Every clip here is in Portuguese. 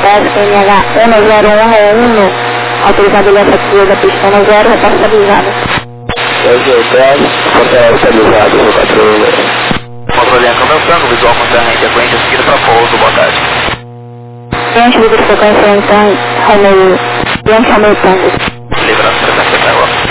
Táxi MH 1011, autorizado ele essa da pista 10, repórter estabilizado. Porta estabilizado, no 416. Controle Câmbio Franco, visual concorrente, a corrente seguida para pouso, boa tarde. Cliente de frequência então, Romeu, cliente Romeu Tango. Liderança frequência para agora.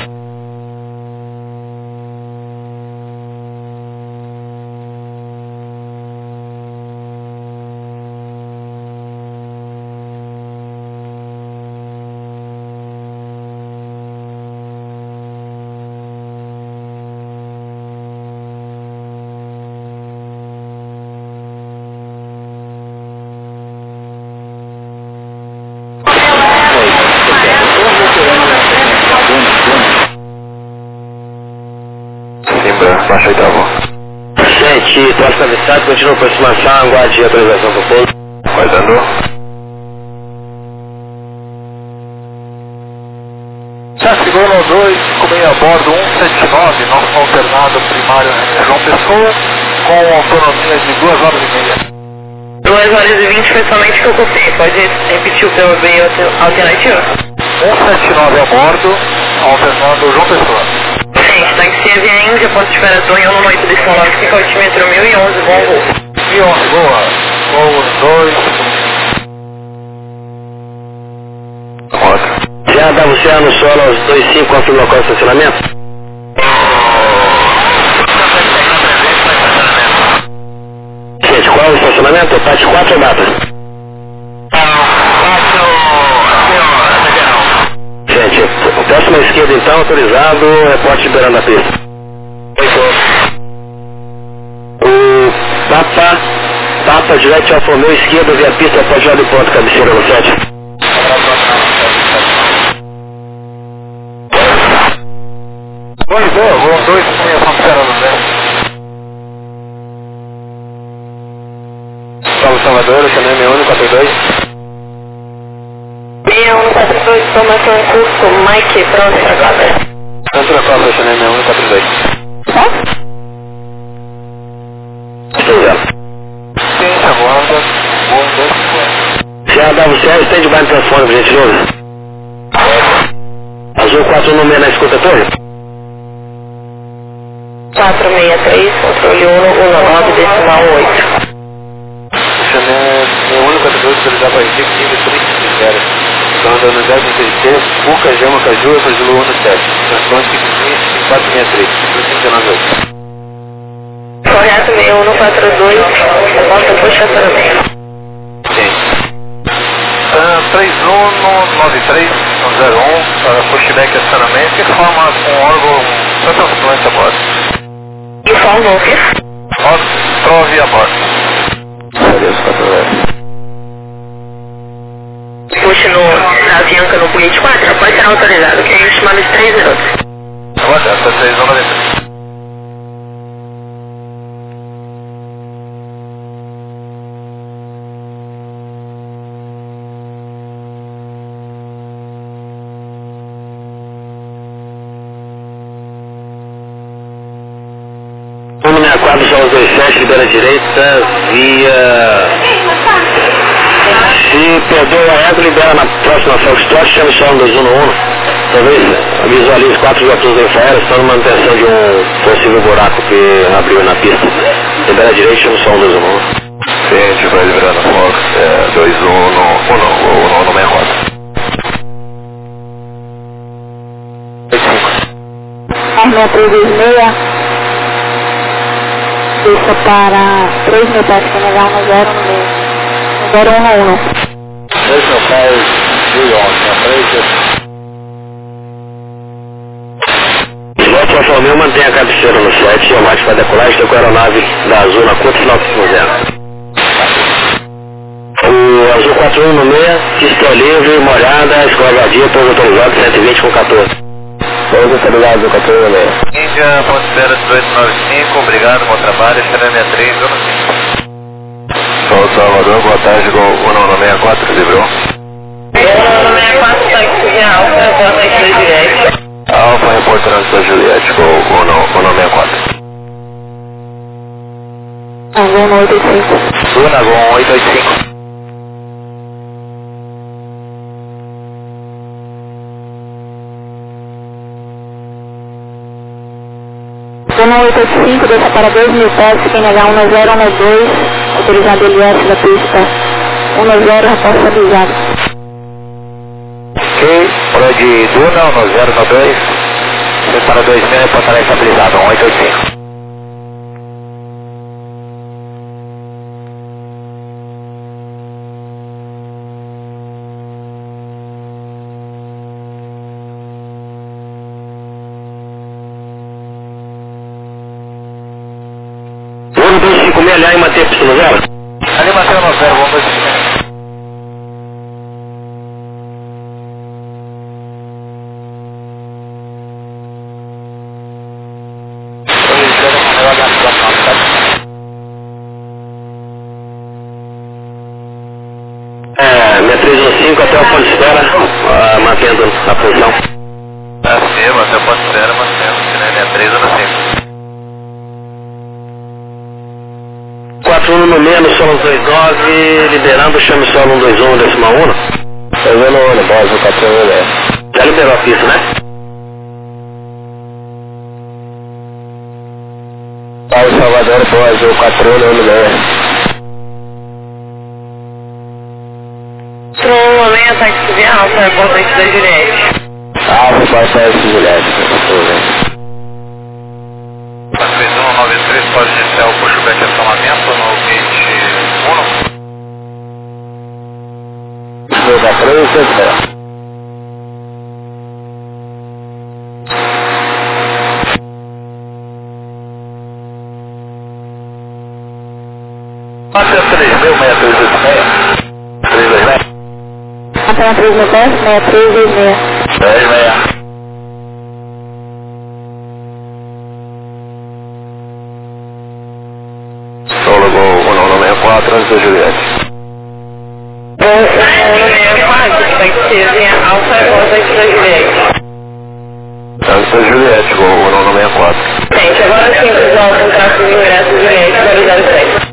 Baixa aí, tá bom. Gente, próximo avistado, continua a aproximação, aguarde a autorização do pouso. Guardando. Seguro 2, comei a bordo 179, nosso alternado primário João Pessoa, com autonomia de 2 horas e meia. 2 horas e 20 foi somente que eu ocupei, pode repetir o POV alternativo? 179 a bordo, alternando João Pessoa. Gente, táxi CVM, depósito de operação em 1 decisão 95, altímetro 1011, bom voo. 1011, boa. Voo 2. Roda. Já dá você no solo aos 25, confirma local de estacionamento? Gente, qual é o estacionamento? Parte 4 ou data? Gente, o próximo à esquerda então, autorizado, reporte liberando a pista. O Papa Juliette Alfa Romeo esquerda via pista, pode olhar de ponto, cabeceira no 7. Voo 2, comunicação de Serra do Zé. Salvador, também 6142. 6142, informação em curso, Mike, pronto, agora. Cantura Cobra, também 6142. Certo? Estou vendo. Sim, aguarda. Voo 2. Já dá você, estende mais no telefone, por gentileza. Azul 416 na escuta torre. 463, controle 119, decimal 8. Chamei 6142, autorizado para Egito, 1530. Então, andando 033, Buca, Gema, Caju, Fragilo 17. Transporte pequenininho, 463, 598. Correto, 6142, volta por estacionamento. Sim. 3193, 01, para pushback e acionamento, informa com órgão transporte a bordo. Informa o quê? Prove a bordo. Beleza, 4 Puxa na Avianca no Bullet 4, pode ser autorizado, que é estimado de 3 minutos. Aguarda, essa 3193. São os 27, libera a direita, via... Se perdeu a régua, libera na próxima Foxtrot, chama só um 211. Talvez visualize 4 viaturas infraero, estão numa manutenção de um possível buraco que abriu na pista. Libera a direita, chama só um 211. Sim, a gente vai liberar na Fox, 21164. Arma 326. Pista para 3 mil pés, que negar no 0 no meio. 011. 3 mil pés, 3. Piloto Alfa Romeo mantém a cabeceira no 7, a mais para decolar, estou com a aeronave da Azul na curta final do 0. O Azul 416, pista livre, molhada, escorregadia, pouso autorizado, 120 com 14. Pouso autorizado, Azul 416. Índia, ponto 0895, obrigado, bom trabalho, Estrela 63, zona 5. Sou Salvador, boa tarde, Gol 1964, livrou. 1964, táxi via Alfa, reporta aí 3 direto. Alfa, reportando para Juliette, Gol 1964. Azul 185. Luna, Gol 885. Zona 885, desça para 2.000 pés, QNH 10112, autorizado LS da pista 10, reposta avisado. Ok, hora de Duna, 1092, desça para 2.000, reportará estabilizado, 1885. Vamos 256 e manter pista no zero? Ali mantém no 0, vamos 256. Minha 315 até o ponto de espera, mantendo a posição. Acima, até o ponto de espera, mantendo. Minha 3 ou 5. 41 no menos, solo 29, liderando, chame solo 121, décima 1. Fazendo o olho, base, o 4 já liberou a pista, né? Paulo Salvador, base, o 4 no Trollamento, ataque subir alta, reportante da Juliette. Alfa, passagem de Juliette. 3193, pode iniciar o pushback acionamento no gate 1. Vou dar 3, 7, Passa 3.000, 6326. Antena 3.000 pés, 6326. 10, Solo Gol 1164, antes da Juliette. Alfa, reportante da Juliette. Antes da Juliette, Gol 1164. Gente, agora sim, pessoal, contrato de ingresso Juliette 003.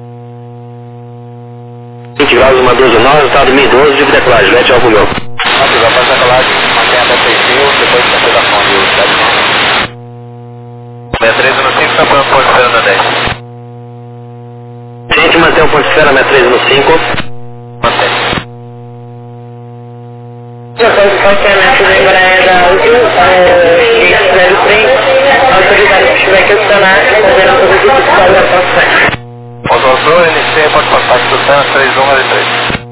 20 graus, uma 12,9, estado 1012, de decolagem, Juliette Alfa Romeo. Ok, vai fazer a colagem, mantém até 6.000, depois de fazer da fonte do 7. 63 no 5, tá para o ponto de espera na 10. Gente, mantém o ponto de espera, 63 no 5. Mantém. Depois do funcionamento da Embraer da Áudio, 03, autorizado o pushback acionar, considerando todo o tipo de carga passagem. Autorizou, NC, pode passar de Susana 3193.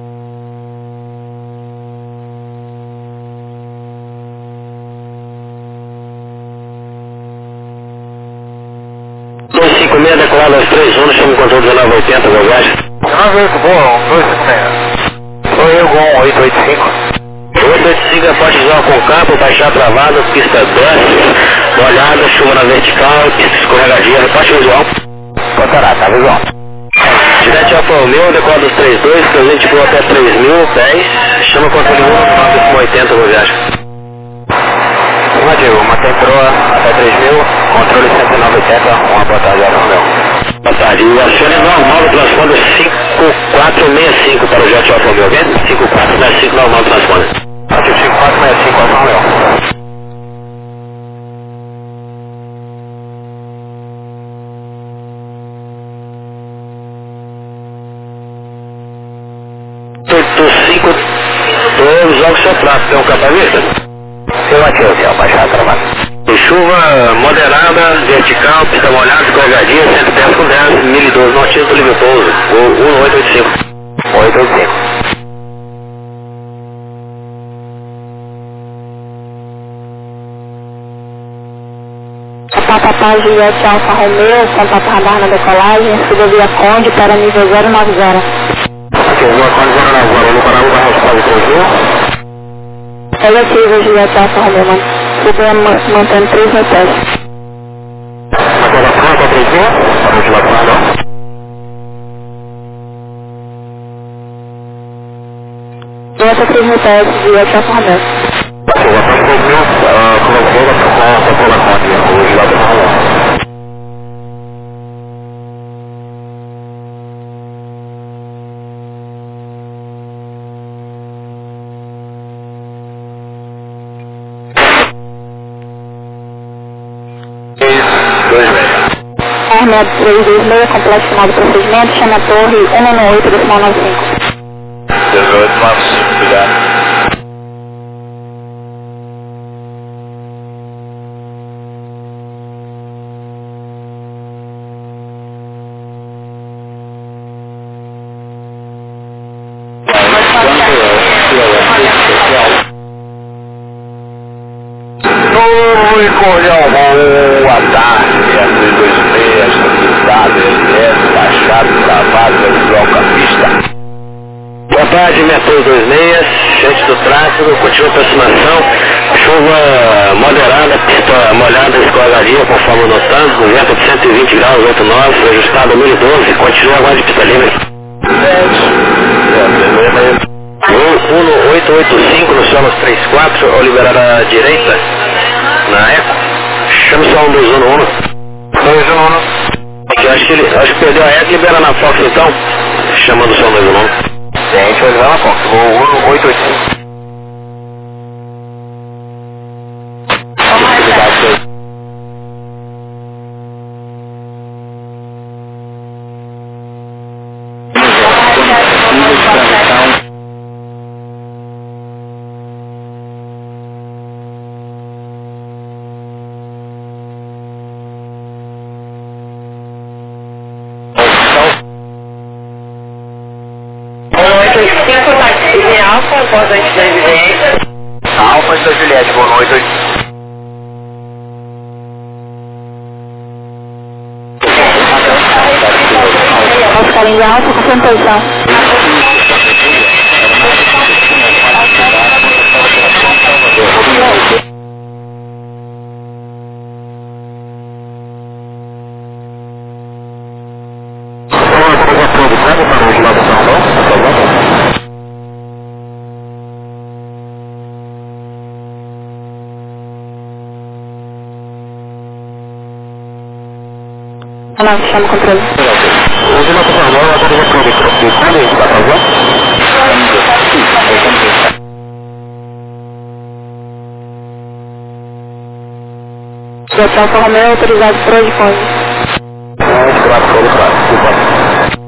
meia decolado às 3 zonas, chama o controle 1980, Gogás. 19, boa, 256. Sou eu com 885. 885 é pode usar com campo, baixar travado, pista desce, molhada, chuva na vertical, pista escorregadia, reparte visual. Contará, tá visual. Juliette Alfa Romeo, decola dos 32, presente voa até 3.000 pés, chama o controle 1980, Gogás. Diego, mantém proa até 3.000, controle 190, uma boa tarde, Alfa Romeo. Boa tarde, e acione normal do transponder 5465 para o Jet Alfa Romeo, ok? 5465 normal do transponder. Ok, 5465 Alfa Romeo. Joga o seu prato, tem um capa-vista? Seu Matheus, baixar travado. Chuva moderada, vertical, pista molhada, escorregadia, 110 com 10, 1012, notícia do livre pouso, 1885. 885. Papapá Juliette Alfa Romeo, contato radar na decolagem, suba via Conde para nível 090. Ok, via Conde 090, no Paraná vai responder com o Negativo, Juliette Alfa Romeo, suba mantendo 3.000 pés. Agora pronto, a 3.000, a ventilação não. Volta 3.000 pés, Juliette Alfa Romeo. Ok, a 3.000, colocou a população aqui, o Juliette Alfa Romeo. 6636, complexo final do procedimento, chame a torre 118.95. 1895, obrigado. Torre Correio, boa tarde, S226, estabilizado, LS, baixado, travado, visual campista. Boa tarde, Metrô 26, gente do tráfego, continua a aproximação, chuva moderada, pista molhada, escorregadia, conforme notando, no vento de 120 graus, 8 nós, ajustado a 1012, continua agora de pista livre. 1885 no Solos 34, ao liberar a direita, na Eco, chama só um 211. 211. Acho que perdeu a Eco, libera na Fox então, chamando só um 211. Sim, a gente vai levar na Fox, vou 1885. Alfa antes da Juliette. Alfa antes da Juliette, boa noite. Oscar em Alfa, com posição. Não, chama o controle. Hoje não estou falando, agora eu vou pro microfone, está fazendo? Hotel Romeu autorizado por hoje, pode. Graças a Deus, desculpa.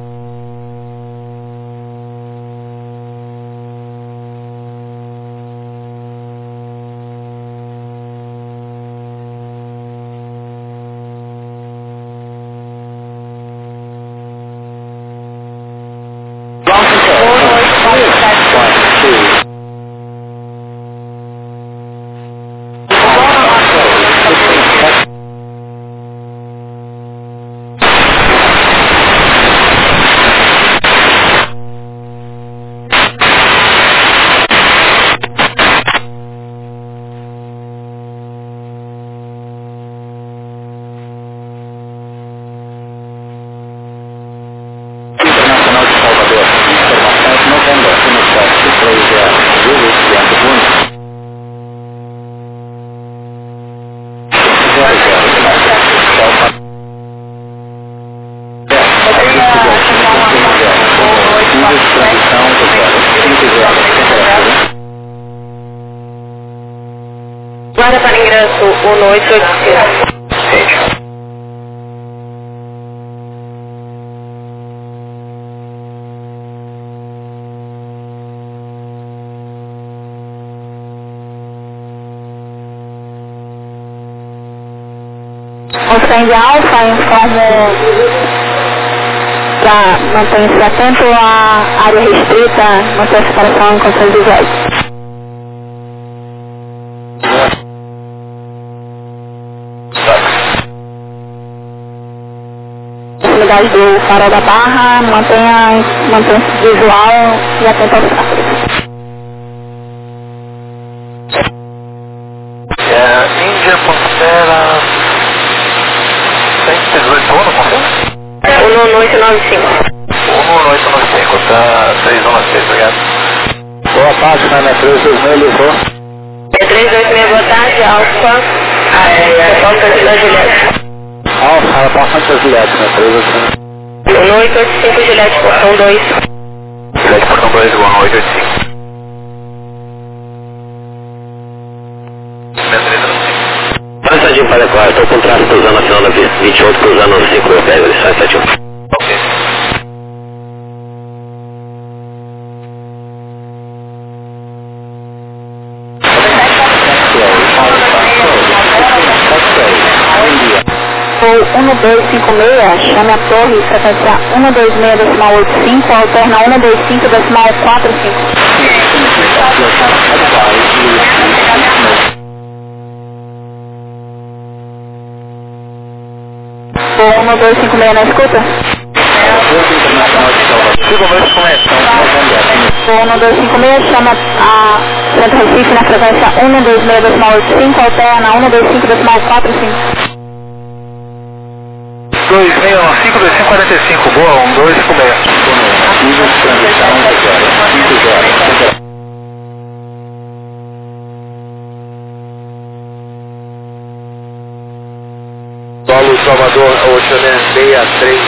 Guarda para ingresso 1885. Oscar em Alfa, informo para manter-se atento à área restrita, manter a separação em condições visuais. Proximidade do farol da Barra, mantenha-se visual e atento aos tráfegos. Índia, Pantera, 118 anos, confirma? 1895. 1895, tá 316, obrigado. Boa tarde, na minha 326, ligou. 326, boa tarde, Alfa. Porta da Juliette. Alfa, ela passa antes da Juliette, né? 326. 1885, Juliette, portão 2. Juliette, portão 2, 1885. Antes de tempo adequado. Estou com tráfego cruzando a final da pista 28, cruzando os 5 pés, ele sai 71. Ok. Voo 1256, chame a torre, frequência 126,85, alterna 125,45. Voo 1256 na escuta? Voo 1256, chama a Centro Recife na frequência 126,85, alterna 125,45. 2615-2545, boa, 1256. Paulo Salvador, Oceané 63,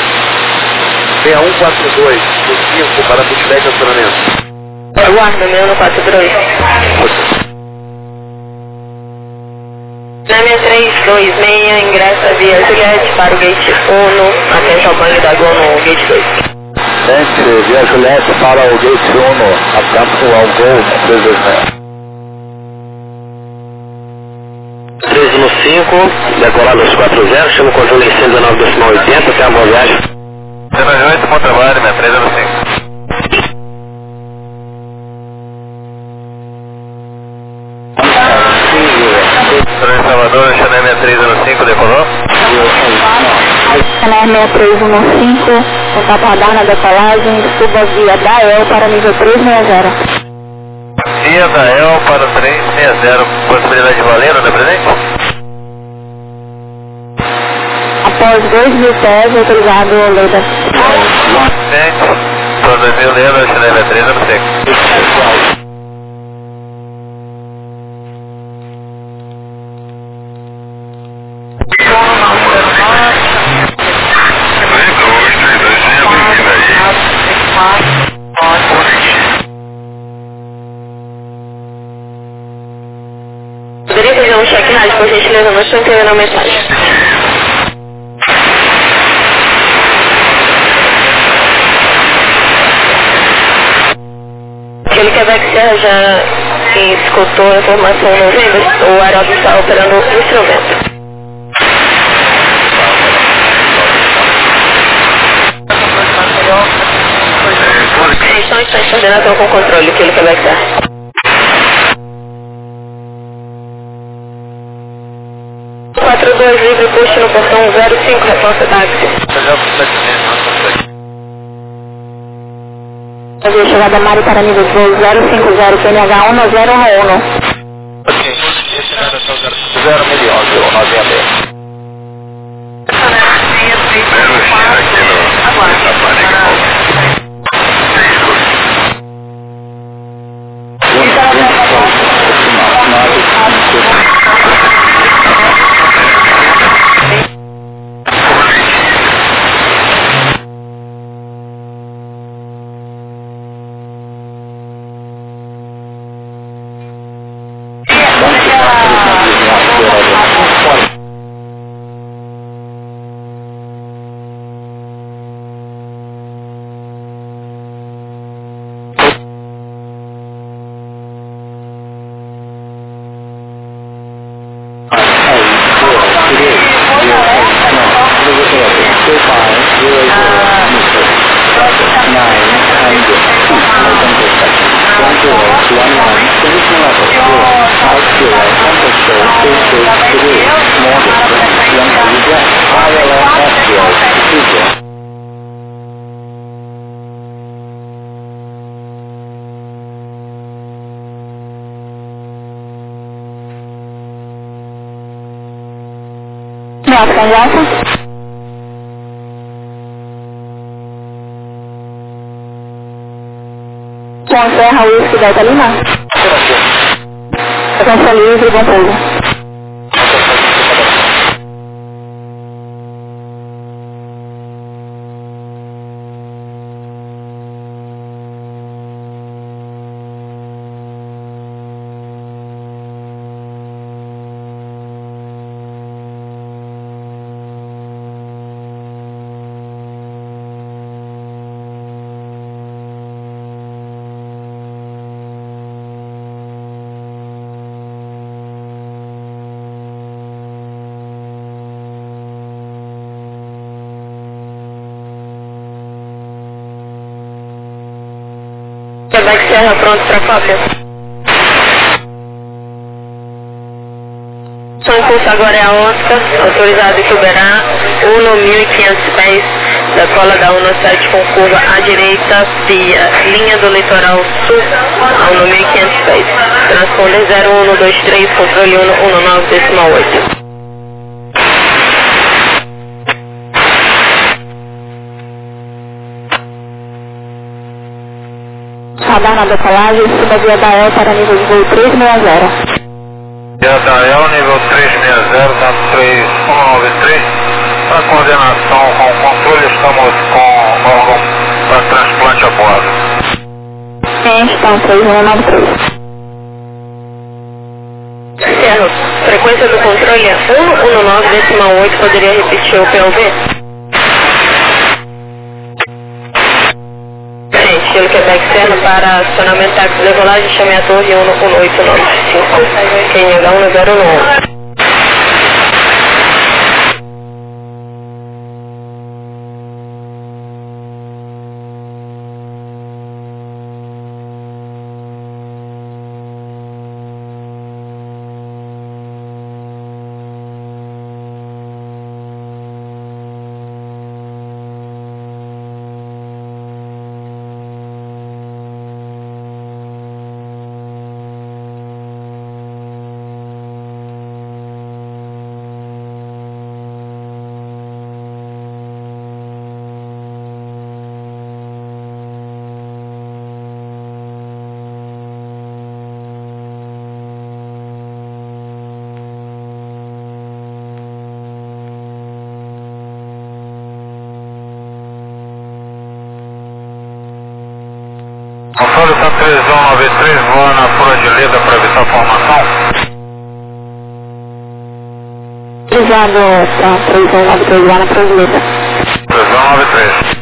6142, por 5, para pushback acionamento. Aguarda, meu no 42. Na 6326, ingressa via Juliette para o gate 1, atento ao banho da Gol no gate 2. Gente, via Juliette para o gate 1, atento ao Gol 326. 13 no 5, decolado aos 40, chama o controle em 119,80, até a boa viagem. 198, bom trabalho, minha 13 no 5. Salvador, Chanel 63 no 5, decolou? Chanel 6315, contato radar na decolagem, suba via Dael para nível 360. Via Dael para 360, possibilidade de valendo, né, presidente? Após 2.000 pés, autorizado o Leda. Presidente, por 2.000 lembra, Chanel 63 no 5. Poderia fazer um check rádio, por gentileza, não estou entendendo a mensagem. Aquele Quebec Serra já escutou a informação no Vendas, o aeródromo está operando o instrumento. Então está em coordenação com o controle, aquele Quebec Serra. Livre, puxe no portão 05, resposta táxi. Fazer chegada Mari para nível 2050, PNH 1011. Ok, chegada até o 0 milhões, 9,6. Com Serra Whisky Delta Lima. Frequência livre, bom pouso. Serra pronto para cópia. Som em curso agora é a Oscar, autorizado em liberar Uno 1500 pés, da cola da Uno 7 com curva à direita, via linha do litoral sul, a Uno 1500 pés. Transponder 0123, controle Uno 19,8. Radar na decolagem, cima de Adael para nível de voo 360. Adael, nível 360, da 3193. Para coordenação com o controle, estamos com órgão para transplante a bordo. Sim, estão 3193. Cerro, frequência do controle é 119,8, poderia repetir o POV? Estilo Quebec Serra para acionamento táxi de decolagem, chame a torre 11895, QNH1091. Controle está 3193, voa na fura de Leda para evitar formação. Autorizado para 3193 lá na Prosileta. 3193.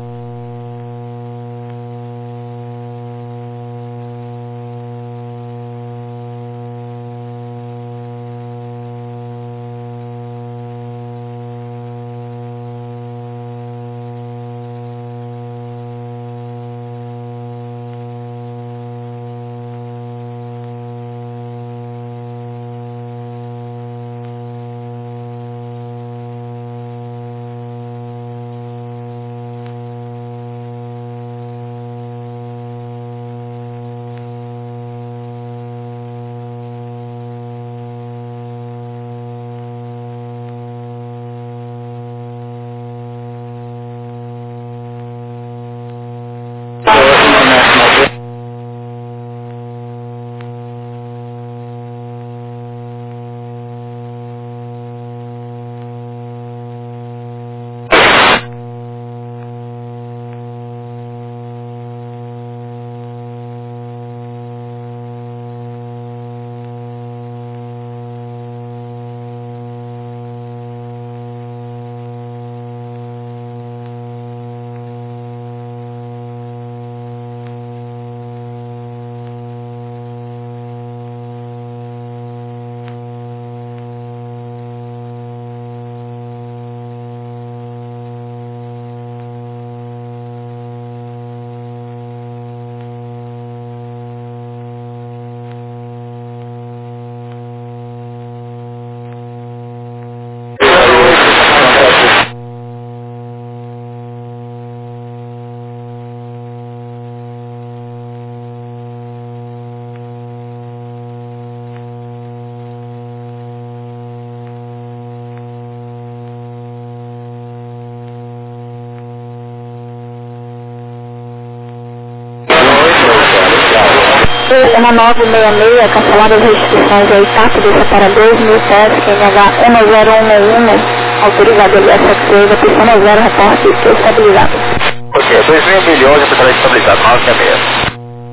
Uma 966, canceladas as restrições ao TAP do separador 1000 pés, QNH 10111, autorizado LSX, a pista 0, reporte estabilizado. Ok, 2.000 milhões de pista estabilizado, 966.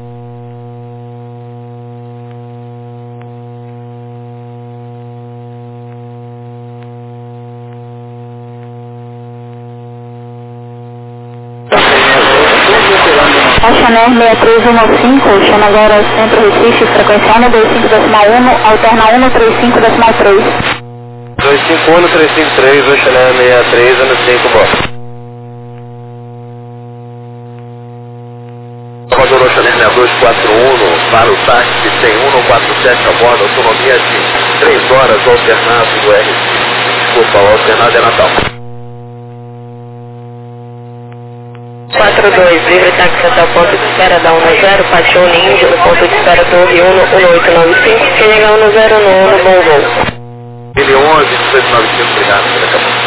Chanel 6315, chama agora Centro Recife, frequência 125.1, alterna 135.3. 251-353, o Chanel 63, ano 5, bom. Salvador, Chanel 62. 4 Uno para o táxi, tem Uno 47 a bordo, autonomia de 3 horas, alternado do R. Desculpa, o alternado é Natal. 42, livre táxi até o ponto de espera da 10, Pacione Índio, no ponto de espera Torre Uno 1895, quem liga 10 no Uno, bom voo. 1011, 1895, obrigado, daqui a pouco.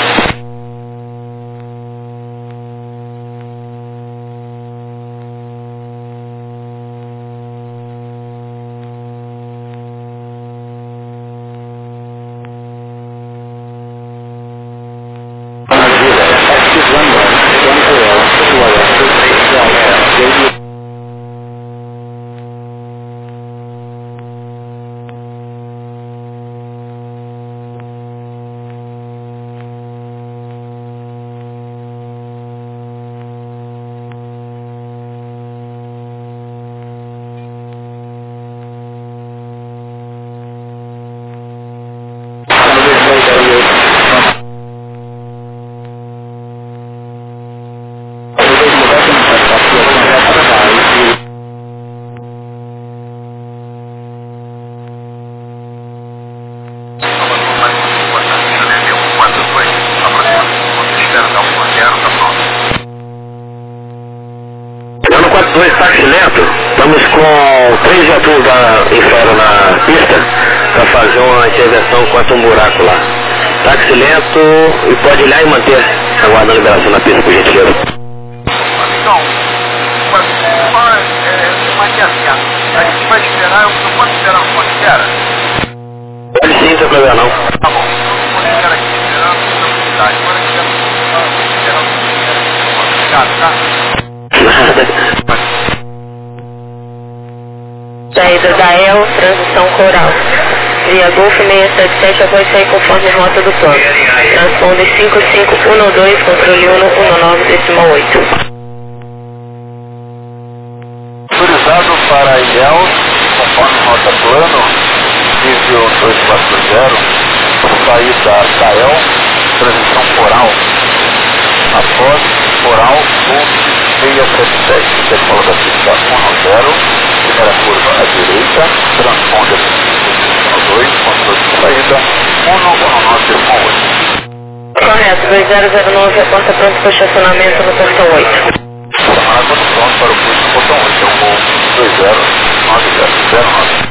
Táxi lento, estamos com 3 viaturas da Infero na pista para fazer uma intervenção contra um buraco lá. Táxi lento e pode olhar e manter aguardando a liberação na pista, por gentileza. Então, mas é assim, a gente vai esperar, eu não posso esperar no ponto de espera? Pode sim, não tem problema não. Tá bom, eu vou ficar aqui esperando a velocidade, agora que já obrigado, tá? Nada. Saída da EL, transição coral. Via Golf 677, após sair conforme rota do plano. Transponder 5512, controle 119,8. Autorizado para Ilhéus, conforme rota plano, nível 240, saída da EL, transição coral. Após coral, Golf 677, decola da pista 10. Primeira curva à direita, transponder 2, controle de saída, 119,8. Correto, 2009, aponta pronto para o estacionamento no portão 8. Chamada pronto para o curso do portão 8, é um voo 209009.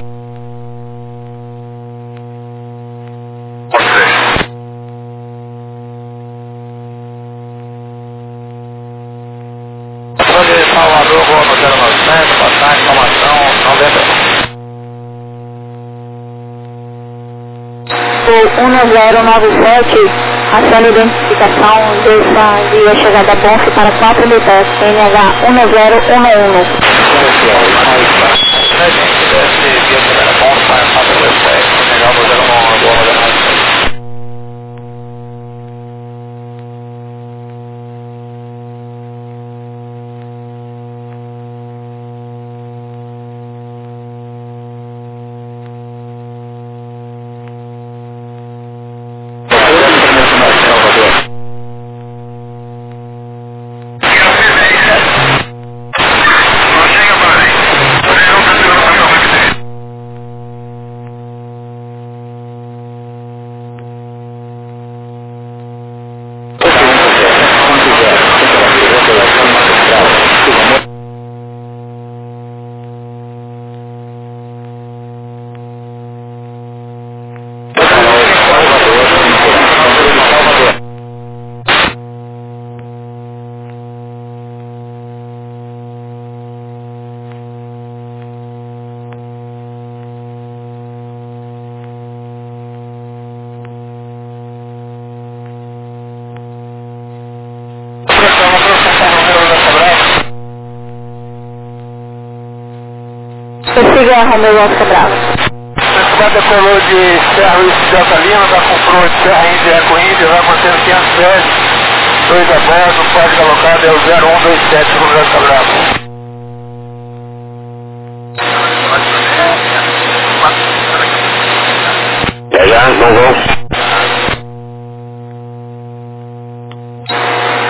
Salvador, Rua 097, passagem, informação, 90. O 1097, aciona a identificação dessa via chegada a Bonf para 4 litas, NH 1011. Prossiga a Romeu Oscar Bravo. Já decolou de Serra Luiz Delta Lima, da Confronto de Serra Índia Eco Índia, vai mantendo 510, 2 a bordo, o código alocado é o 0127, Romeu Oscar Bravo. Já, não vou.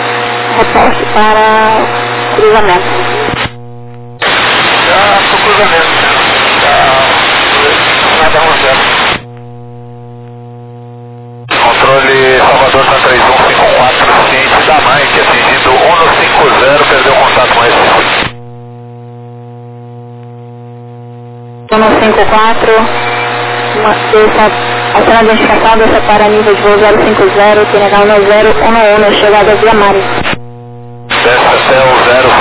Reporte para cruzamento. Já pro cruzamento. 154, a identificação dessa para nível de voo 050, TNH 1011, chegada via Mari. Desce até o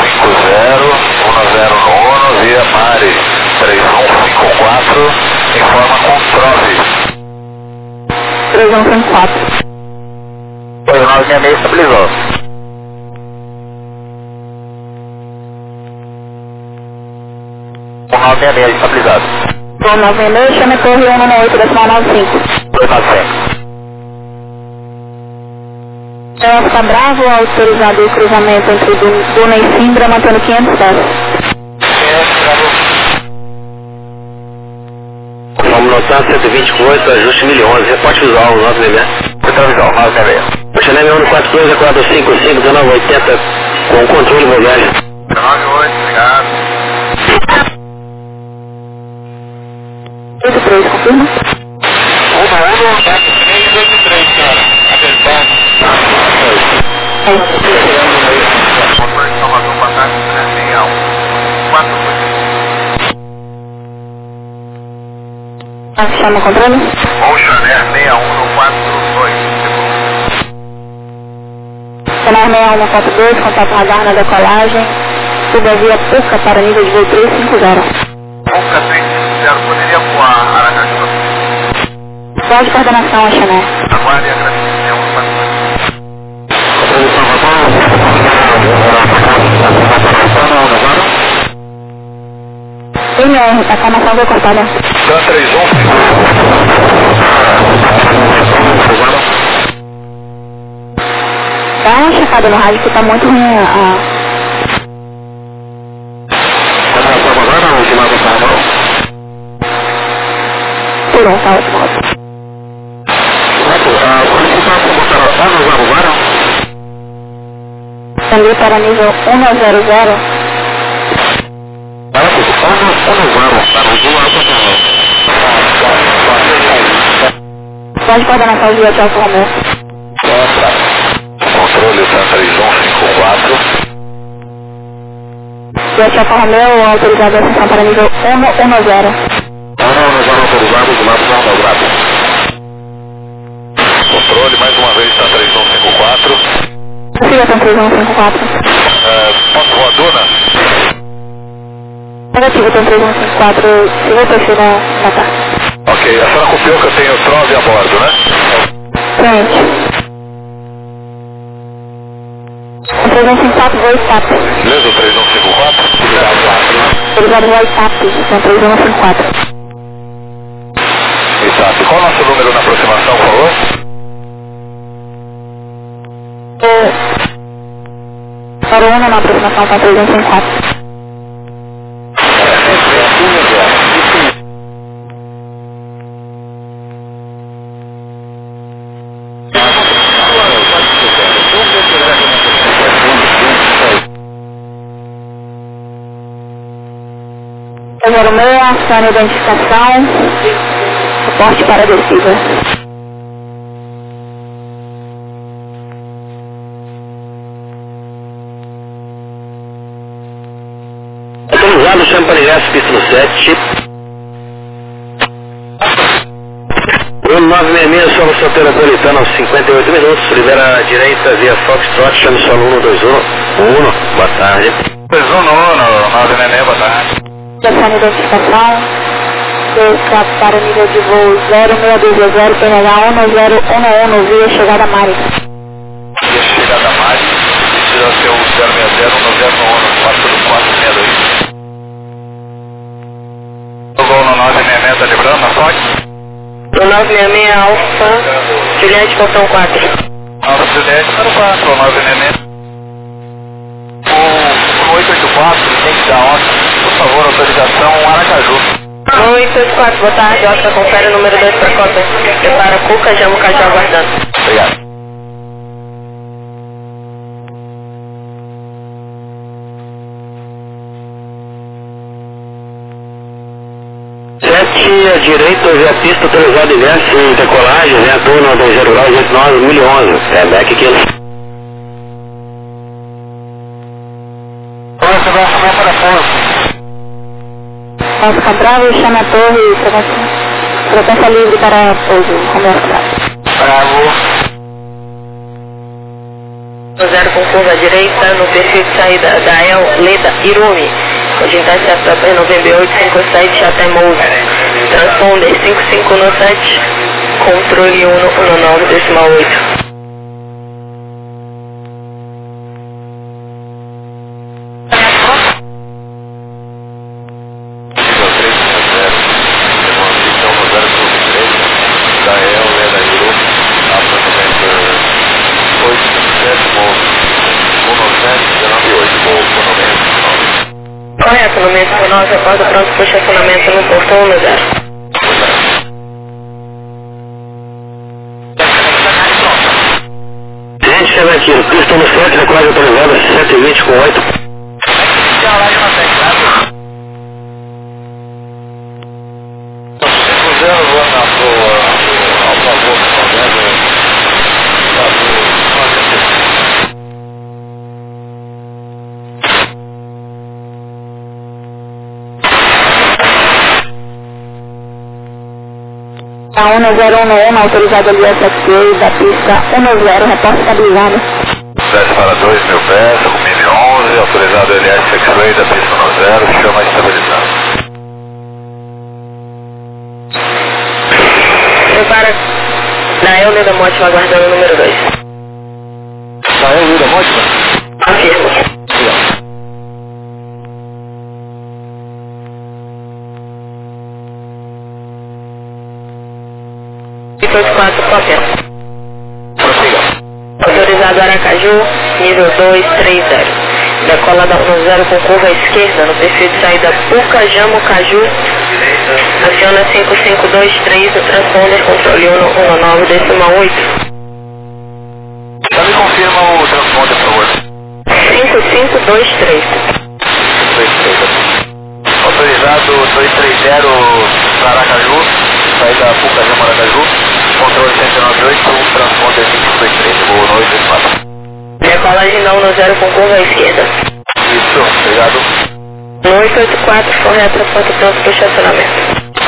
050, 1011, via Mari, 3154, informa controle. 3154. Foi, o 966 estabilizou. O 966 estabilizado. Bom, 966, chama torre 198,95. 295. Oscar Bravo, autorizado o cruzamento entre Duna e Simbra, mantendo 500 pés. Vamos notar 128, ajuste 1011, reporte visual, 966. Reporte visual, 966. Chanel 142 a 455, 1980, com controle mobiliário. 98, obrigado. 83, confirma? 11383, senhora. Apertado. Motor de Salvador, boa tarde, 361. 4. Chama o controle? Ocean Air 61 no 42. Canal 6142, contato radar na decolagem. Suba via Puca para nível de voo 350. Puca 350, poderia voar Aracaju? Só de coordenação, Chanel. Aguarde a gratificação 142. INR, a formação foi cortada. Dan 315. Dá uma checada no rádio que tá muito ruim a... Por um, tá ótimo. Também para nível 100. Só de coordenação via Alfa Romeo. Controle da 3154. Via Alfa Romeo, autorizado a ascensão para nível 110. Autorizado do lado não dobrado. Controle, mais uma vez, está 3154. Siga com 3154. Ponto Roduna. Negativo, tem 3154. Siga o perfil na tarde. Ok, a senhora confiou que eu tenho trove a bordo, né? Frente. 3154, voo SAP. Beleza, 3154. Autorizado voo SAP, com 3154. Exato. Qual é o nosso número na aproximação, por favor? Para o 1 na aproximação com 3154. Número 6, acione identificação, suporte para a descida. Autorizado, chama para ingresso, pista no 7. Bruno 966, solo Metropolitana aos 58 minutos, libera a direita via Foxtrot, chama solo 121. Boa tarde. 966, boa tarde. Acione identificação, descapo para nível de voo 0620, PNH 1011, via chegada Mari. Via chegada Mari, precisa ser o 060 1011, 4 do 462. O gol no 966 tá livrando na sorte? O 966 Alfa, Juliette, botão 4. Alfa Juliette, número 4, o 966. O 884, tem que dar ontem. Por favor, autorização Aracaju. 884, boa tarde, Oscar, confere o número 2 para cota. Prepara Cuca, Jamo Caju aguardando. Obrigado. À direita, via pista autorizado inverso em decolagem, via turno 20 graus, 89, 1011. É, back aqui. Oscar Bravo, chama a torre e frequência livre para pouso, Romeo Bravo. Bravo. 0 com curva à direita no perfil de saída da El Leda Irumi, onde intercepta a November 857 até Mouse. Transponder 5517, controle 119,8. Correto, no mês 19, acordo pronto para o estacionamento no portão 10. Gente, chama aqui, pista no 7, recolhe autorizada, 720 com 8. A 1011, autorizado ali SXA da pista 10, reporte estabilizado. 10 para 2.000 pés, Rumine 11, autorizado LS X-Ray da pista 10, chama estabilizado. Prepara da El Leda Mótima, aguardando o número 2. Da El Leda Mótima? Afirmo. 84, cópia. Prossiga. Autorizado Aracaju, nível 230. Decola da 10 com curva à esquerda, no perfil de saída Pucajamo Caju. Aciona 5523, o transponder, controle 119,8. Já me confirma o transponder, por favor. 5523. Autorizado 230 Aracaju, saída Pucajamo Aracaju, controle 198, transponder 5523, voo 924. Decolagem da 10 com curva à esquerda. Isso, obrigado. No 884, correto, ponto pronto para o estacionamento.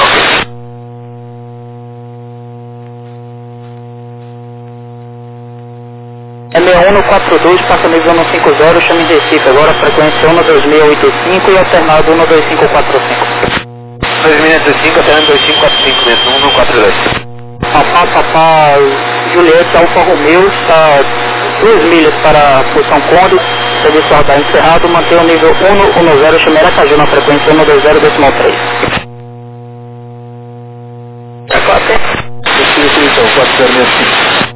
É 6142, passa nível 150, chama em Recife, agora frequência 12685 e alternado 12545. 2685, alternado 2545, mesmo, 142. Papá, Juliette, Alfa Romeo, está 2 milhas para a posição Conde, serviço radar encerrado, mantém o nível 110, chama Aracaju na frequência 120,3. A cópia. Definição, 406.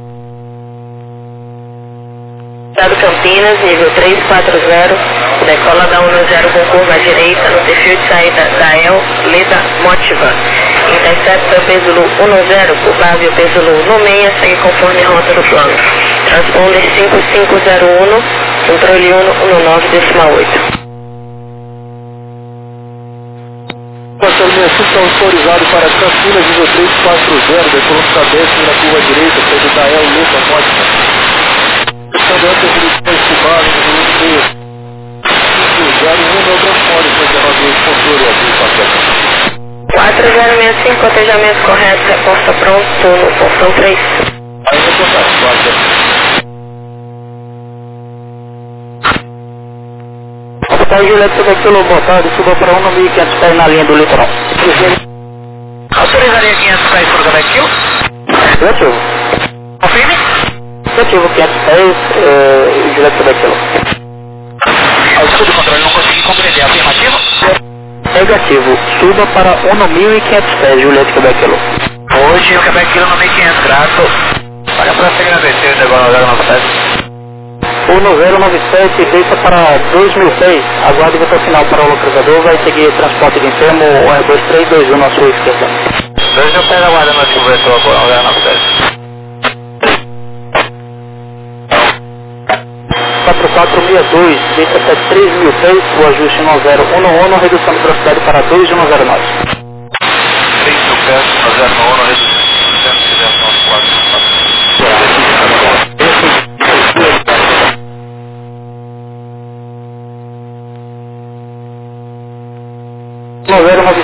Estado Campinas, nível 340, decola da 10 com curva à direita, no perfil de saída da El Leda Mótiva. Intercepta o Pesulo 10, por base o Pesulo no meia, segue conforme a rota do plano. Transponder 5501, controle 119,8. Passarinho está autorizado para Campinas, nível 340, decolando cabeça na curva direita, saída da El Leda Mótiva. Estando antes de estivar no volume 501 no transponder, 119,8, controle azul, paquete. 4065, cotejamento correto, reposta pronto no portão 3. Ainda contato, paquete. Hospital Juliette, sobre aquilo, boa tarde, suba para 1.500 pés na linha do litoral. Autorizaria 500 pés por Gamequil? Negativo. Confirme? Negativo, 500 pés, Juliette, sobre aquilo. Ao escudo do controle, não consegui compreender. Afirmativo? Negativo, suba para 1.500 pés, Juliette, sobre aquilo. Hoje o Gamequil no 1.500, graças. Paga para se agradecer, agora 097. 1097, deixa para 2.000 pés, aguarde o botão final para o localizador, vai seguir transporte de enfermo, 2321 na sua esquerda. 2.000 pés aguardando a chuva, estou agora 097. 4462, deixa até 3.000 pés, o ajuste 1011, redução de velocidade para 2109. 3.000 pés, 1011, redução.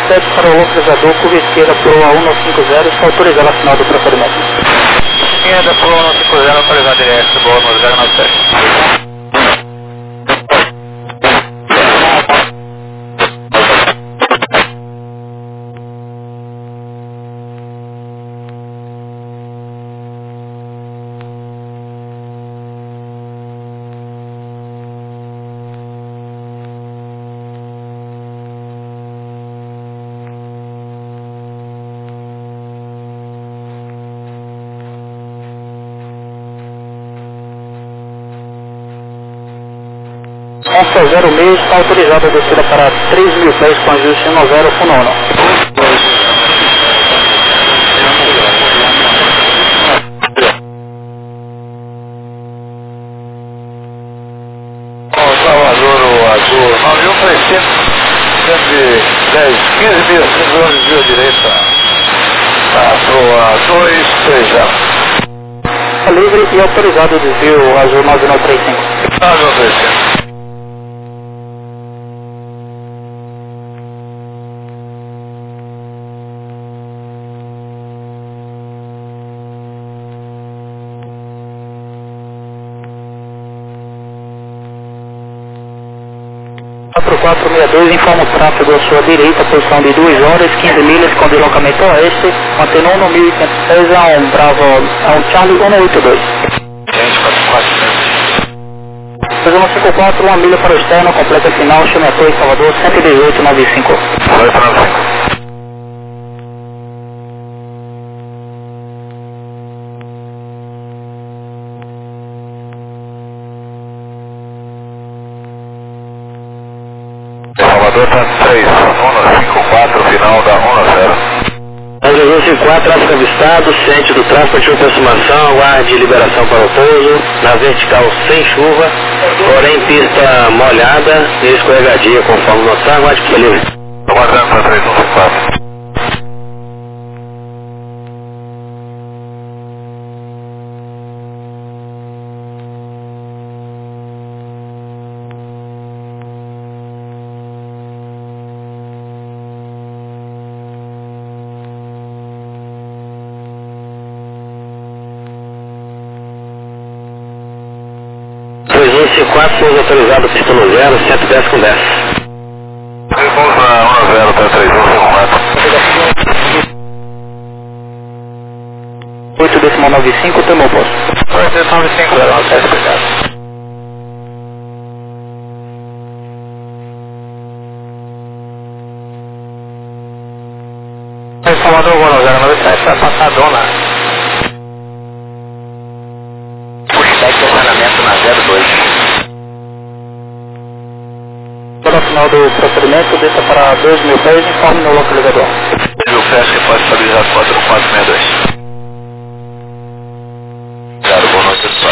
97 para o localizador, curva esquerda Proa 150, está autorizado a final do procedimento. Esquerda, Proa 150, autorizado direto, boa, 097. Onça 06 está autorizado a descida para 3.000 pés com ajuste 10 Funono. Salvador, o Azul, 9.300, 110, 15 mil, 5 de direita, Proa 230. Está livre e autorizado o desvio Azul 9935. 9.300. Quatro 462 informa o tráfego à sua direita, posição de 2 horas, 15 milhas com deslocamento oeste, mantendo 1.500 pés a um Bravo, a um Charlie 182. 2154, 1 milha para o externo, completa final, chama Torre Salvador, 11895. 1895. Salvador está 3, 154, final da 10. Azul 154, tráfego avistado, ciente do tráfego de aproximação, aguarde liberação para o pouso, na vertical sem chuva, porém pista molhada e escorregadia conforme notar, aguarde que livre. Aguardando para 3154. Pouso autorizado, pista no 0, 110 com 10. Pouso na 10 para 3154. 8,95, tomou posto. 895, 097, cuidado. Salvador, agora 097, vai passar a dona. Pushback de treinamento na 02. Para o final do procedimento, desça para 2.000 pés e informe no localizador. O Pesca pode estabilizar 4462. Obrigado, boa noite, pessoal.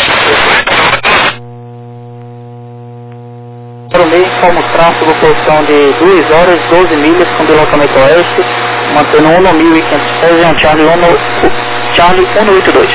Para o meio, informa o tráfego, posição de 2 horas, 12 milhas com deslocamento oeste, mantendo 1.500 pés e um Charlie 182.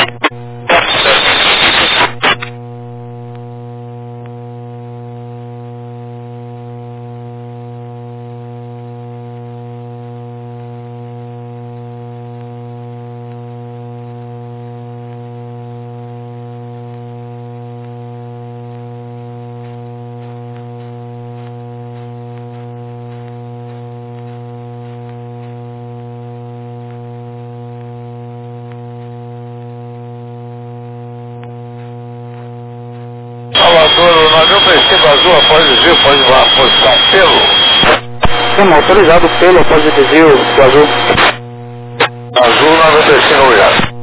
Salvador, o navio preciso azul após desvio, pode voar a posição pelo. Sim, autorizado pelo após o desvio do azul. Azul, navio preciso, obrigado.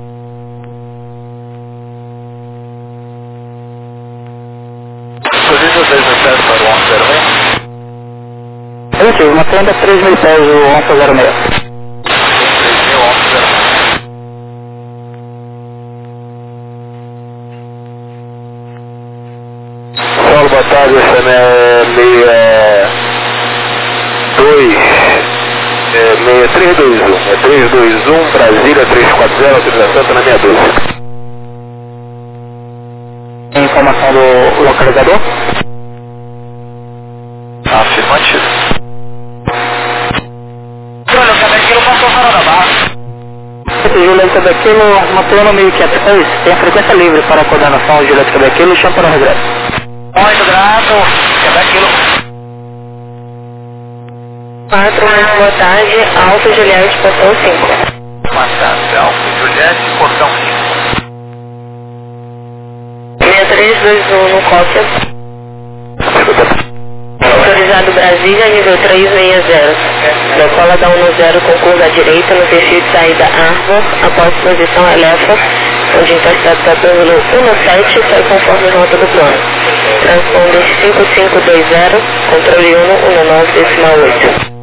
Positivo 17 para o 106. Relativo, mantendo 3.000 pés o 1106. 3.011. Paulo, boa tarde, essa é 6321. É 321, Brasília 340, autorização está na 612. Informação do localizador? Afirmativo. Parada Baixa. Juliette Quebequilo, mantenha 1506, tem a frequência livre para a coordenação Juliette Quebequilo e chama para o regresso. Muito grato, Quebequilo. 4, muito boa tarde, Alfa Juliette, portão 5. Boa tarde, Alfa Juliette, portão 5. 6321 no cópia. Autorizado Brasília, nível 360. Decola da 10 com curva à direita no perfil de saída Arbor, após posição Elefa, onde intercepta pelo 17 e sai conforme rota do plano. Transponder 5520, controle 119,8.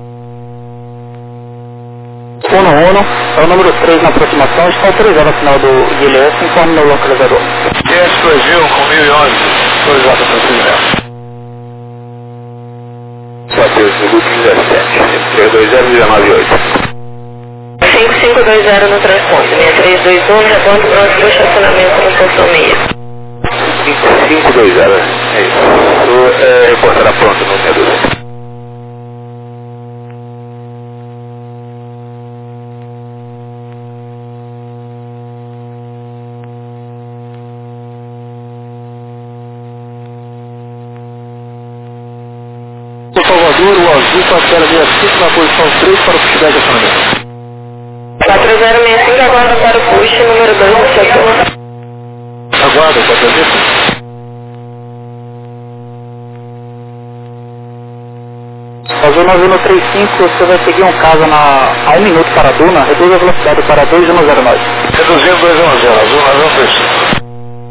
11, é o número 3 na aproximação, está autorizado a final do GLS, informe no localizador. GS 2000 com 1011, autorizado para procedimento. Mateus, minuto 17, 320,98. 5520 no transponder, 6321, retorno próximo do estacionamento no portão 6. 5520, é isso. O reportará pronto no número. Salvador, o azul cancela 65 na posição 3 para o push de acionamento. 4065 agora para o push, número 2 no setor. Aguarda, 465. Azul 9135, você vai seguir um caso a 1 minuto para a Duna, reduz a velocidade para 2109. Reduzindo 210, azul 9135.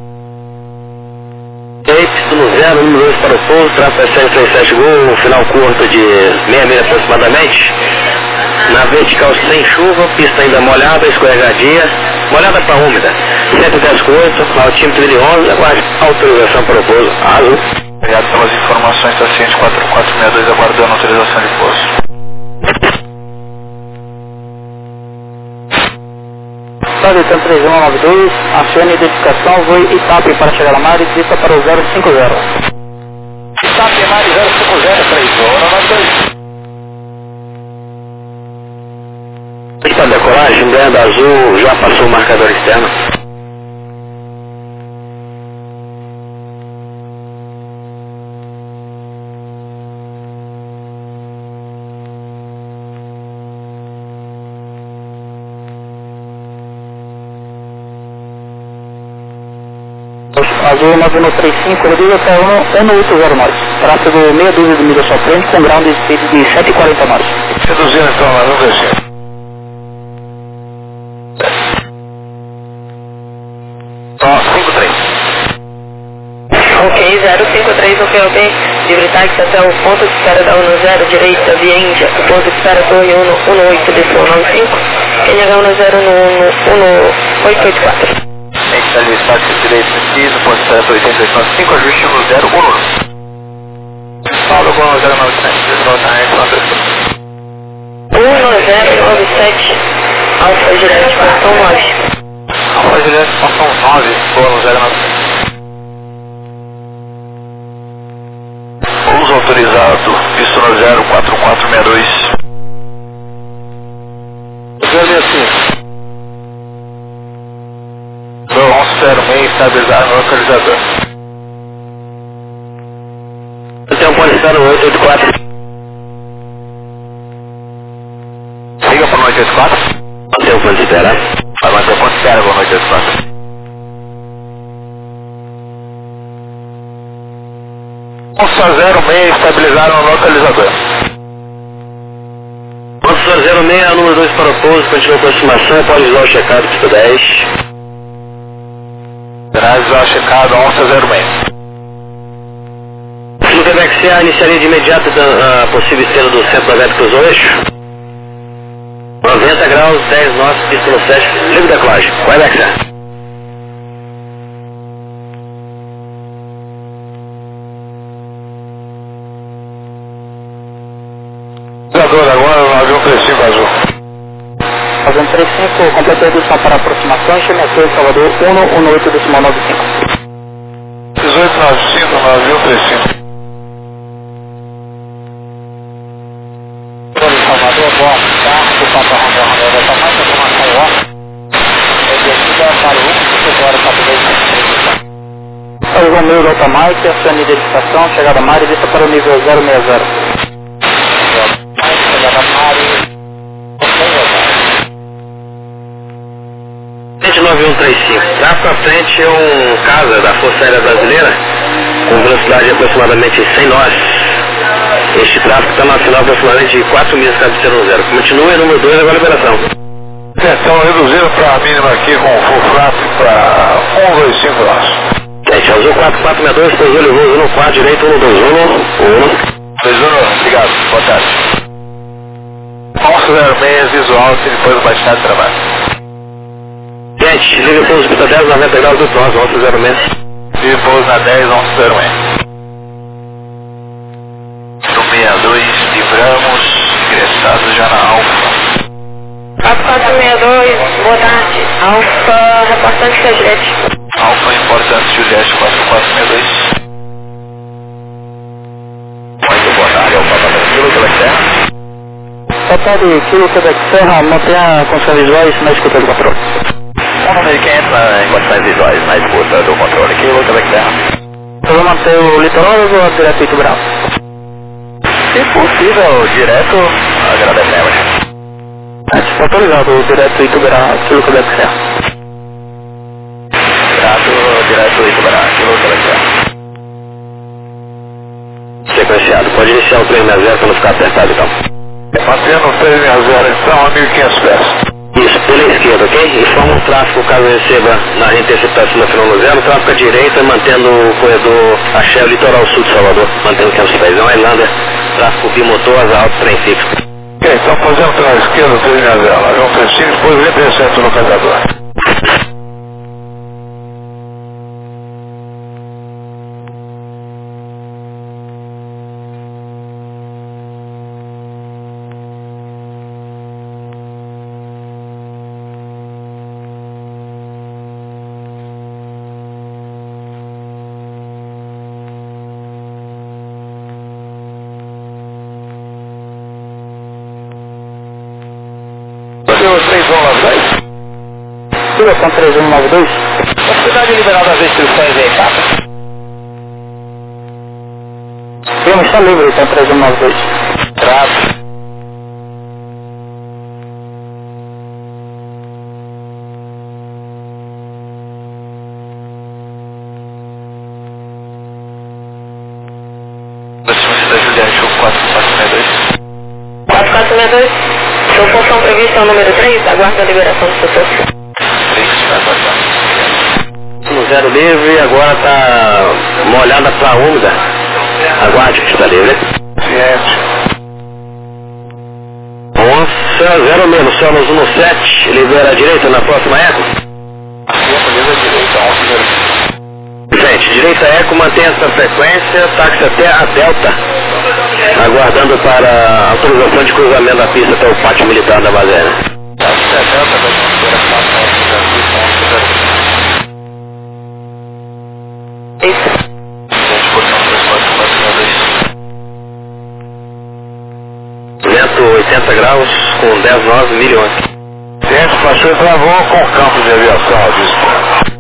Pistolo 0, número 2 para o pouso, traço 737 Gol, final curto de meia milha aproximadamente. Na vertical sem chuva, pista ainda molhada, escorregadia, molhada para úmida. 110 com 8, altímetro de 11, aguarde autorização para o pouso. Azul. Obrigado pelas informações, paciente 4462 aguardando autorização de pouso. Solicitando 3192, acione identificação, voe Itape para chegar a mar e desista para o 050. Itape Mar 050, 3192. Para decolagem, Brando Azul já passou o marcador externo. Azul 9135, reduz até 180 nós. Tráfego meia dúzia de milhas sua frente com ground speed de 740 nós. Reduzindo então, lá no descer. Ok, 053 no POB, livre táxi até o ponto de espera da 10, direita, via Índia, o ponto de espera Torre 118 de 195, NH 10 no 1884. Ali, táxi direito aqui, no ponto de espera 8895, ajuste no 011. Paulo com 097, volta a encontrar. 1097, Alfa Juliette, portão 9. Alfa Juliette, portão 9, boa no 097. Uso autorizado, visto no 04462. 065. 1106, estabilizar no localizador. Tem um ponto externo 884. Liga para o 884. Mantém o ponto de espera. Vai manter o ponto de espera para o 884. Onça 06, estabilizar no localizador. Onça 06, número 2 para o pouso, continua a aproximação, pode usar o checado, pista 10. Realizar checado, onça 06. No Quebec CA, iniciaria de imediato a possível estrela do centro da cruzou eixo. 90 graus, 10 nós, pista no 7, livre decolagem. Quebec CA. Agora o avião 35 azul. Fazendo 35, completa a redução para aproximação, Chemeteiro, Salvador 118,95. 1895 no avião 35. Salvador, bom, carro do Papa Romeo Romeu do Altamike, acione identificação, chegada Mari, vista para o nível 060. Chegada Mari, 9135. Tráfego à frente é um casa da Força Aérea Brasileira, com velocidade de aproximadamente 100 nós. Este tráfego está no sinal aproximadamente de 4 milhas cabeceira 0. Continua em número 2, agora liberação. Então, reduzindo para a mínima aqui com o full flap para 125 nós. Gente, azul 4462, pousou, levou 1 no 4, direito 121, 21, obrigado, boa tarde. 106 visual, se depois do baixar de trabalho. Gente, liga pouso pista 10, 90 graus do próximo, 106. Liga pouso na 10, 106. No 62, livramos, ingressados já na Alfa. 4462, boa tarde. Alfa, reportante da Juliette. Alfa, importante, Juliette 4462. Muito boa tarde, Alfa, Kilo Quebec Serra. Boa tarde, Kilo Quebec Serra, mantenha condições visuais na escuta do controle. O número que entra em condições visuais na escuta do controle, Kilo Quebec Serra. Eu vou manter o litoral ou vou direto Ituberá? Se possível, direto, agradecemos. Autorizado, direto Ituberá, Kilo Quebec Serra. Direto Ituberá, Kilo Quebec Serra. Sequenciado, pode iniciar o 360 para não ficar apertado então. Mantendo o 360 então a 1.500 pés. Isso, pela esquerda, ok? Informa o tráfego caso receba na interceptação da final no zero, tráfego à direita, mantendo o corredor axé, o litoral sul de Salvador, mantendo 500 pés. É uma Highlander, tráfego bimotor, asa alto, trem fixo. Ok, então fazendo pela esquerda o 360, João Francisco, depois intercepto no carregador. Direção 3192. Possibilidade liberada das restrições em etapa. Firme está livre, então 3192. Trato. Proximidade da Juliette, 4462. 4462, sua função prevista é o número 3, aguarda a liberação do setor. No zero livre, agora está molhada para úmida. Aguarde que está livre. Ciente. Onça, 0 menos, somos 17, libera a direita na próxima eco. Gente, direita eco, mantém essa frequência, táxi até a delta, aguardando para autorização de cruzamento da pista até o pátio militar da base aérea. Táxi até a delta da fronteira, Vento 80 graus com 10 nós, 1011. Ciente, passou e travou com campo de aviação à vista.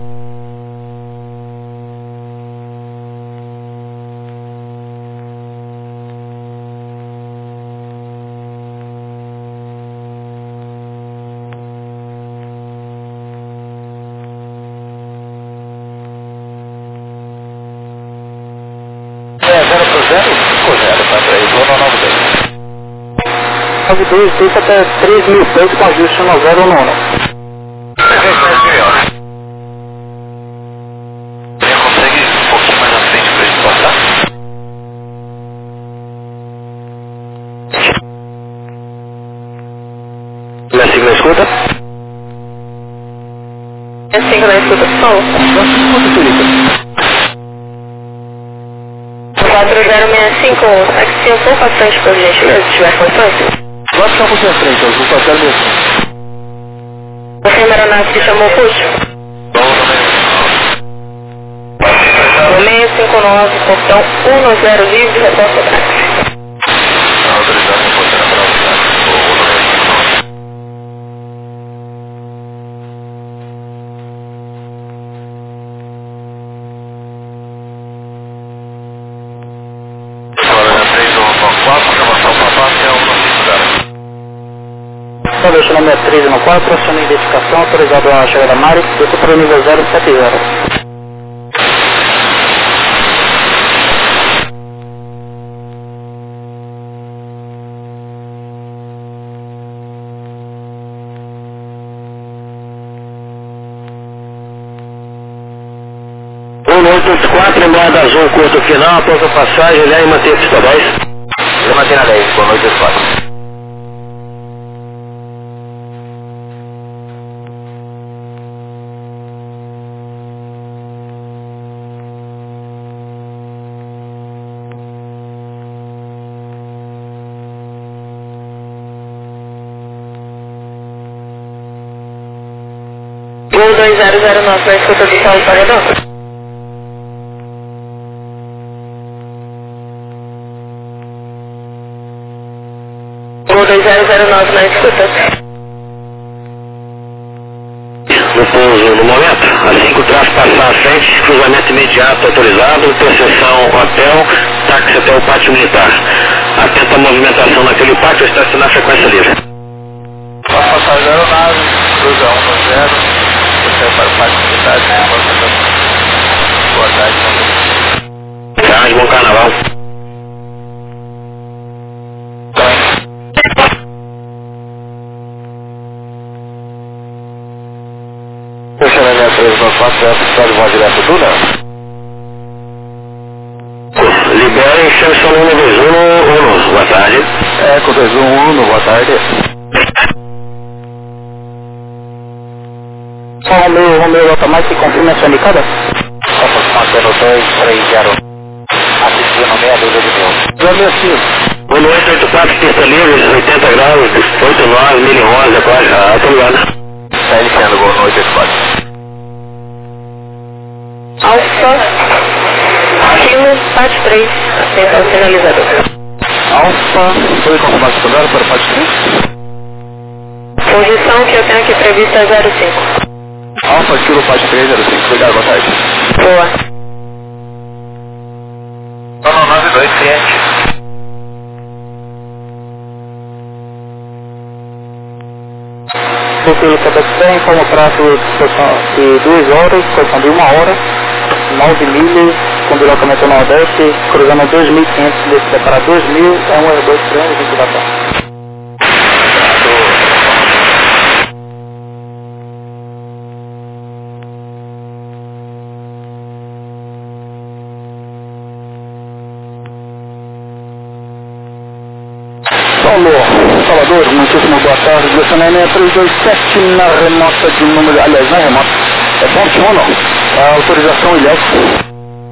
Deixa até 3.000 pés com ajuste no 0 ou no 1. Consegue um pouquinho mais à frente para a gente passar? Minha sigla escuta? Minha sigla escuta, som. 4065, aqui um pouco à frente, por gentileza, se tiver condições. Pode ficar um pouquinho à frente, eu vou passar mesmo. Você, aeronave que chamou o puxo? No 659, portão 10 livre, reporta atrás. Autorizado em portão para Então deixa o nome 13 no 4, aciona a identificação, autorizado a chegada da Mari, desça para o nível 070. No 884, embora azul, curto final, após a passagem, olhar e manter a pista 10. Eu manter na 10, boa noite, 84. Gol 2009, na escuta de Paulo Paredão. Gol 2009 na escuta. No pouso, no momento, assim que o tráfego passar à frente, cruzamento imediato autorizado, interseção hotel, táxi até o pátio militar. Atenta a movimentação naquele pátio, estacionar a frequência livre. Pode passar a aeronave, cruza 190, você para o pátio militar, boa tarde. Tarde, bom carnaval. Deixa na minha 394, já precisa de voz direto do não? Libera em Samsung 121, boa tarde. Eco 211, boa tarde. Romeu automático, confirma a sua indicada? Vamos mantendo 230. Assistindo meia dúzia de mil. Romeu Silva. Boa noite, 84, pista livre, 80 graus, 89, 1011, é quase, autorizado. Está iniciando, boa noite, 84. Alfa, Kilo, parte 3, atenção sinalizador. Alfa, foi confirmado secundário para o pátio 3? Posição que eu tenho aqui prevista é 05. Alfa, Kilo, pátio 305, obrigado, boa tarde. Boa. Não, 92, cliente. Tranquilo, Quebec 100, informa o tráfego de 2 horas, posição de 1 hora, 9 milhas, com deslocamento nordeste, cruzando 2.500, desse para 2.000, é um R2 treino, 20 da tarde. Salvador, muitíssimo boa tarde, direcionamento 327 na remota de número, aliás, na remota, é ponte 1, a autorização ilhética.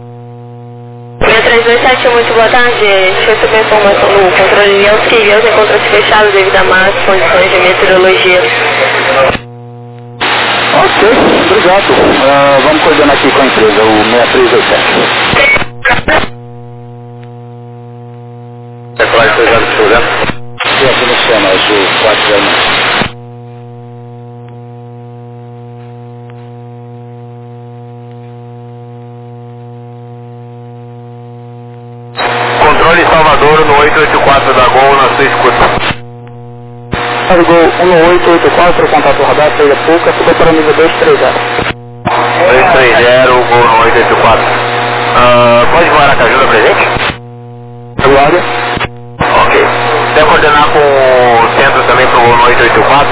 6327, muito boa tarde. Deixa eu receber a informação do controle de Ilhéus, que Ilhéus encontra-se fechado devido a más condições de meteorologia. Ok, obrigado. Vamos coordenar aqui com a empresa, o 6327. É claro que já desfrugando. E aqui no sistema, o 409. Controle Salvador no 884 da Gol na sua escuta. Gol 1884, contato radar, saída pouca, tudo para o nível 230. 230, Gol no 884. Pode voar a Cajuda pra gente? Glória. Ok. Quer coordenar com o centro também pro Gol no 884?